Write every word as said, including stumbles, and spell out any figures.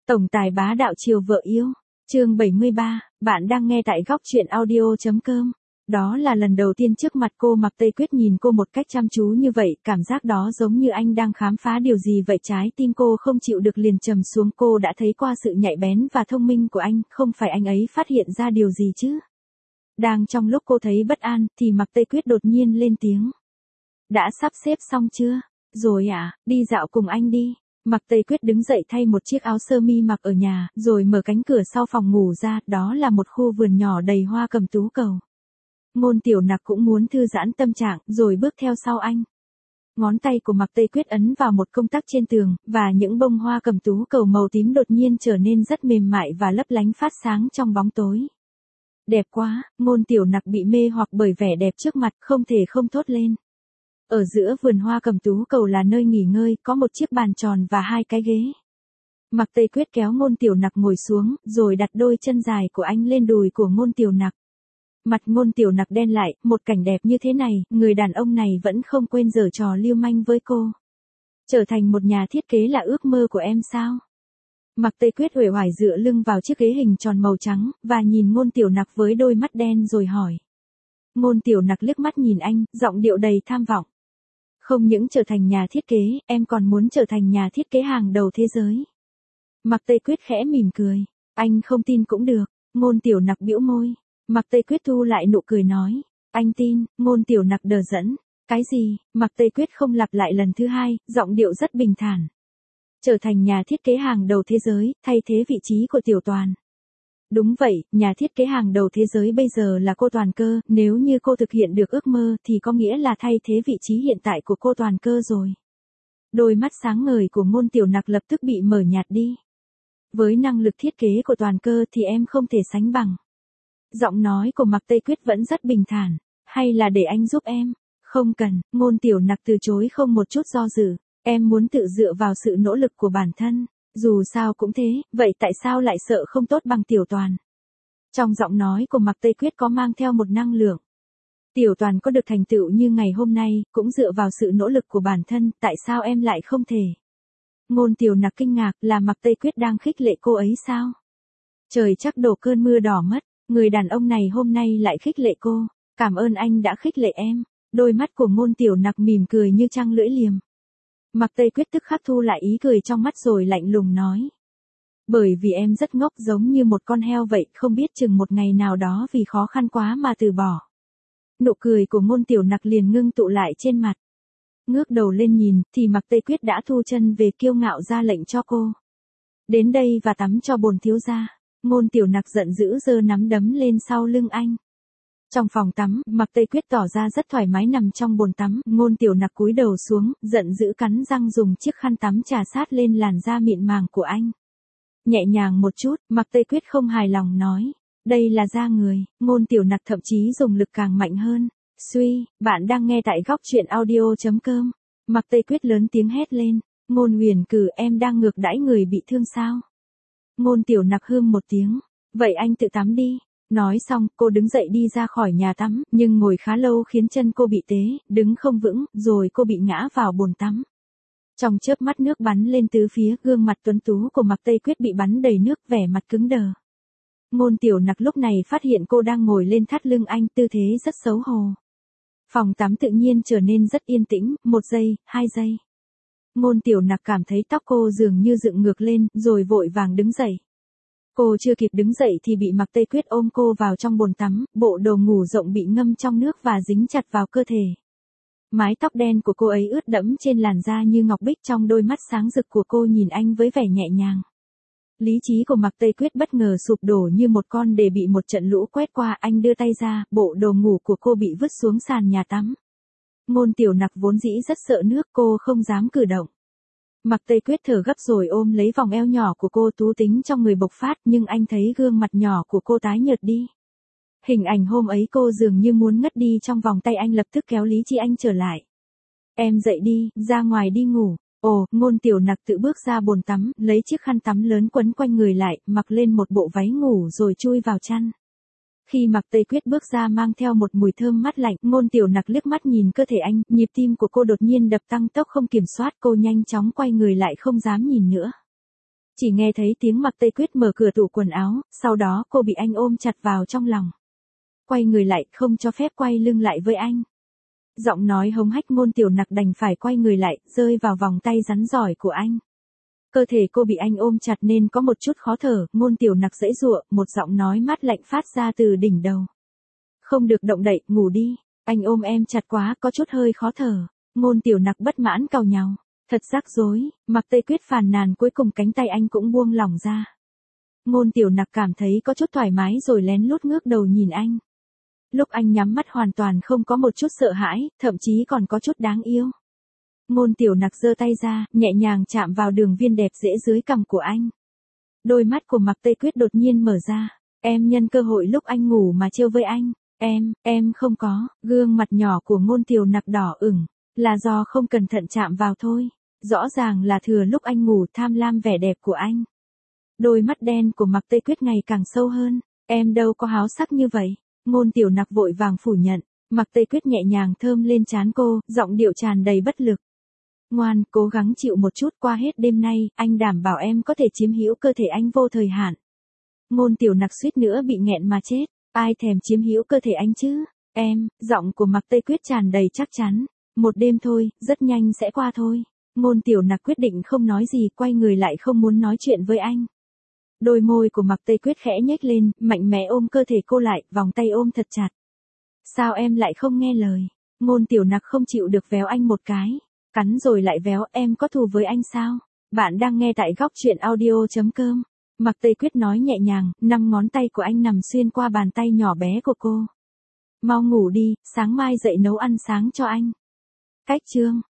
Tổng tài bá đạo chiều vợ yêu. Chương bảy mươi ba, bạn đang nghe tại góc truyện audio chấm com. Đó là lần đầu tiên trước mặt cô Mạc Tây Quyết nhìn cô một cách chăm chú như vậy, cảm giác đó giống như anh đang khám phá điều gì vậy, trái tim cô không chịu được liền trầm xuống. Cô đã thấy qua sự nhạy bén và thông minh của anh, không phải anh ấy phát hiện ra điều gì chứ? Đang trong lúc cô thấy bất an, thì Mạc Tây Quyết đột nhiên lên tiếng. Đã sắp xếp xong chưa? Rồi à, đi dạo cùng anh đi. Mạc Tây Quyết đứng dậy thay một chiếc áo sơ mi mặc ở nhà, rồi mở cánh cửa sau phòng ngủ ra, đó là một khu vườn nhỏ đầy hoa cẩm tú cầu. Ngôn Tiểu Nặc cũng muốn thư giãn tâm trạng, rồi bước theo sau anh. Ngón tay của Mạc Tây Quyết ấn vào một công tắc trên tường, và những bông hoa cẩm tú cầu màu tím đột nhiên trở nên rất mềm mại và lấp lánh phát sáng trong bóng tối. Đẹp quá, Ngôn Tiểu Nặc bị mê hoặc bởi vẻ đẹp trước mặt, không thể không thốt lên. Ở giữa vườn hoa cẩm tú cầu là nơi nghỉ ngơi, có một chiếc bàn tròn và hai cái ghế. Mạc Tây Quyết kéo Ngôn Tiểu Nặc ngồi xuống, rồi đặt đôi chân dài của anh lên đùi của Ngôn Tiểu Nặc. Mặt Ngôn Tiểu Nặc đen lại, một cảnh đẹp như thế này, người đàn ông này vẫn không quên giở trò lưu manh với cô. Trở thành một nhà thiết kế là ước mơ của em sao? Mạc Tây Quyết uể oải dựa lưng vào chiếc ghế hình tròn màu trắng, và nhìn Ngôn Tiểu Nặc với đôi mắt đen rồi hỏi. Ngôn Tiểu Nặc liếc mắt nhìn anh, giọng điệu đầy tham vọng. Không những trở thành nhà thiết kế, em còn muốn trở thành nhà thiết kế hàng đầu thế giới. Mạc Tây Quyết khẽ mỉm cười. Anh không tin cũng được. Ngôn Tiểu Nặc bĩu môi. Mạc Tây Quyết thu lại nụ cười nói. Anh tin. Ngôn Tiểu Nặc đờ dẫn. Cái gì? Mạc Tây Quyết không lặp lại lần thứ hai, giọng điệu rất bình thản. Trở thành nhà thiết kế hàng đầu thế giới, thay thế vị trí của Tiểu Toàn. Đúng vậy, nhà thiết kế hàng đầu thế giới bây giờ là cô Toàn Cơ, nếu như cô thực hiện được ước mơ thì có nghĩa là thay thế vị trí hiện tại của cô Toàn Cơ rồi. Đôi mắt sáng ngời của Ngôn Tiểu Nặc lập tức bị mở nhạt đi. Với năng lực thiết kế của Toàn Cơ thì em không thể sánh bằng. Giọng nói của Mạc Tây Quyết vẫn rất bình thản. Hay là để anh giúp em? Không cần, Ngôn Tiểu Nặc từ chối không một chút do dự. Em muốn tự dựa vào sự nỗ lực của bản thân. Dù sao cũng thế, vậy tại sao lại sợ không tốt bằng Tiểu Toàn? Trong giọng nói của Mạc Tây Quyết có mang theo một năng lượng. Tiểu Toàn có được thành tựu như ngày hôm nay, cũng dựa vào sự nỗ lực của bản thân, tại sao em lại không thể? Ngôn Tiểu Nặc kinh ngạc, là Mạc Tây Quyết đang khích lệ cô ấy sao? Trời chắc đổ cơn mưa đỏ mất, người đàn ông này hôm nay lại khích lệ cô. Cảm ơn anh đã khích lệ em. Đôi mắt của Ngôn Tiểu Nặc mỉm cười như trăng lưỡi liềm. Mạc Tây Quyết tức khắc thu lại ý cười trong mắt rồi lạnh lùng nói. Bởi vì em rất ngốc, giống như một con heo vậy, không biết chừng một ngày nào đó vì khó khăn quá mà từ bỏ. Nụ cười của Ngôn Tiểu Nặc liền ngưng tụ lại trên mặt. Ngước đầu lên nhìn, thì Mạc Tây Quyết đã thu chân về, kiêu ngạo ra lệnh cho cô. Đến đây và tắm cho bồn thiếu gia. Ngôn Tiểu Nặc giận dữ giơ nắm đấm lên sau lưng anh. Trong phòng tắm, Mạc Tây Quyết tỏ ra rất thoải mái nằm trong bồn tắm, Ngôn Tiểu Nặc cúi đầu xuống, giận dữ cắn răng dùng chiếc khăn tắm chà sát lên làn da mịn màng của anh. Nhẹ nhàng một chút, Mạc Tây Quyết không hài lòng nói. Đây là da người. Ngôn Tiểu Nặc thậm chí dùng lực càng mạnh hơn. Suy, bạn đang nghe tại góc truyện audio chấm com. Mạc Tây Quyết lớn tiếng hét lên. Ngôn Huyền Cử, em đang ngược đãi người bị thương sao? Ngôn Tiểu Nặc hưm một tiếng. Vậy anh tự tắm đi. Nói xong, cô đứng dậy đi ra khỏi nhà tắm, nhưng ngồi khá lâu khiến chân cô bị tế, đứng không vững, rồi cô bị ngã vào bồn tắm. Trong chớp mắt nước bắn lên tứ phía, gương mặt tuấn tú của Mạc Tây Quyết bị bắn đầy nước, vẻ mặt cứng đờ. Ngôn Tiểu Nặc lúc này phát hiện cô đang ngồi lên thắt lưng anh, tư thế rất xấu hổ. Phòng tắm tự nhiên trở nên rất yên tĩnh, một giây, hai giây. Ngôn Tiểu Nặc cảm thấy tóc cô dường như dựng ngược lên, rồi vội vàng đứng dậy. Cô chưa kịp đứng dậy thì bị Mạc Tây Quyết ôm cô vào trong bồn tắm, bộ đồ ngủ rộng bị ngâm trong nước và dính chặt vào cơ thể. Mái tóc đen của cô ấy ướt đẫm trên làn da như ngọc bích, trong đôi mắt sáng rực của cô nhìn anh với vẻ nhẹ nhàng. Lý trí của Mạc Tây Quyết bất ngờ sụp đổ như một con đề bị một trận lũ quét qua, anh đưa tay ra, bộ đồ ngủ của cô bị vứt xuống sàn nhà tắm. Ngôn Tiểu Nặc vốn dĩ rất sợ nước, cô không dám cử động. Mạc Tây Quyết thở gấp rồi ôm lấy vòng eo nhỏ của cô, tú tính trong người bộc phát, nhưng anh thấy gương mặt nhỏ của cô tái nhợt đi. Hình ảnh hôm ấy cô dường như muốn ngất đi trong vòng tay anh, lập tức kéo lý trí anh trở lại. Em dậy đi, ra ngoài đi ngủ. Ồ, Ngôn Tiểu Nặc tự bước ra bồn tắm, lấy chiếc khăn tắm lớn quấn quanh người lại, mặc lên một bộ váy ngủ rồi chui vào chăn. Khi Mạc Tây Quyết bước ra mang theo một mùi thơm mát lạnh, Ngôn Tiểu Nặc liếc mắt nhìn cơ thể anh, nhịp tim của cô đột nhiên đập tăng tốc không kiểm soát, cô nhanh chóng quay người lại không dám nhìn nữa. Chỉ nghe thấy tiếng Mạc Tây Quyết mở cửa tủ quần áo, sau đó cô bị anh ôm chặt vào trong lòng. Quay người lại, không cho phép quay lưng lại với anh. Giọng nói hống hách Ngôn Tiểu Nặc đành phải quay người lại, rơi vào vòng tay rắn giỏi của anh. Cơ thể cô bị anh ôm chặt nên có một chút khó thở, Ngôn Tiểu Nặc giãy giụa, một giọng nói mát lạnh phát ra từ đỉnh đầu. Không được động đậy, ngủ đi, anh ôm em chặt quá, có chút hơi khó thở. Ngôn Tiểu Nặc bất mãn càu nhàu, thật rắc rối, Mạc Tây Quyết phàn nàn, cuối cùng cánh tay anh cũng buông lỏng ra. Ngôn Tiểu Nặc cảm thấy có chút thoải mái rồi lén lút ngước đầu nhìn anh. Lúc anh nhắm mắt hoàn toàn không có một chút sợ hãi, thậm chí còn có chút đáng yêu. Ngôn Tiểu Nặc giơ tay ra, nhẹ nhàng chạm vào đường viền đẹp dễ dưới cằm của anh. Đôi mắt của Mạc Tây Quyết đột nhiên mở ra, em nhân cơ hội lúc anh ngủ mà trêu với anh. Em, em không có, gương mặt nhỏ của Ngôn Tiểu Nặc đỏ ửng, là do không cẩn thận chạm vào thôi. Rõ ràng là thừa lúc anh ngủ tham lam vẻ đẹp của anh. Đôi mắt đen của Mạc Tây Quyết ngày càng sâu hơn, em đâu có háo sắc như vậy. Ngôn Tiểu Nặc vội vàng phủ nhận, Mạc Tây Quyết nhẹ nhàng thơm lên trán cô, giọng điệu tràn đầy bất lực. Ngoan, cố gắng chịu một chút, qua hết đêm nay, anh đảm bảo em có thể chiếm hữu cơ thể anh vô thời hạn. Ngôn Tiểu Nặc suýt nữa bị nghẹn mà chết, ai thèm chiếm hữu cơ thể anh chứ, em, giọng của Mạc Tây Quyết tràn đầy chắc chắn. Một đêm thôi, rất nhanh sẽ qua thôi. Ngôn Tiểu Nặc quyết định không nói gì, quay người lại không muốn nói chuyện với anh. Đôi môi của Mạc Tây Quyết khẽ nhếch lên, mạnh mẽ ôm cơ thể cô lại, vòng tay ôm thật chặt. Sao em lại không nghe lời? Ngôn Tiểu Nặc không chịu được véo anh một cái, cắn rồi lại véo, em có thù với anh sao? Bạn đang nghe tại góc truyện audio chấm com. Mạc Tây Quyết nói nhẹ nhàng, năm ngón tay của anh nằm xuyên qua bàn tay nhỏ bé của cô. Mau ngủ đi, sáng mai dậy nấu ăn sáng cho anh. Cách chương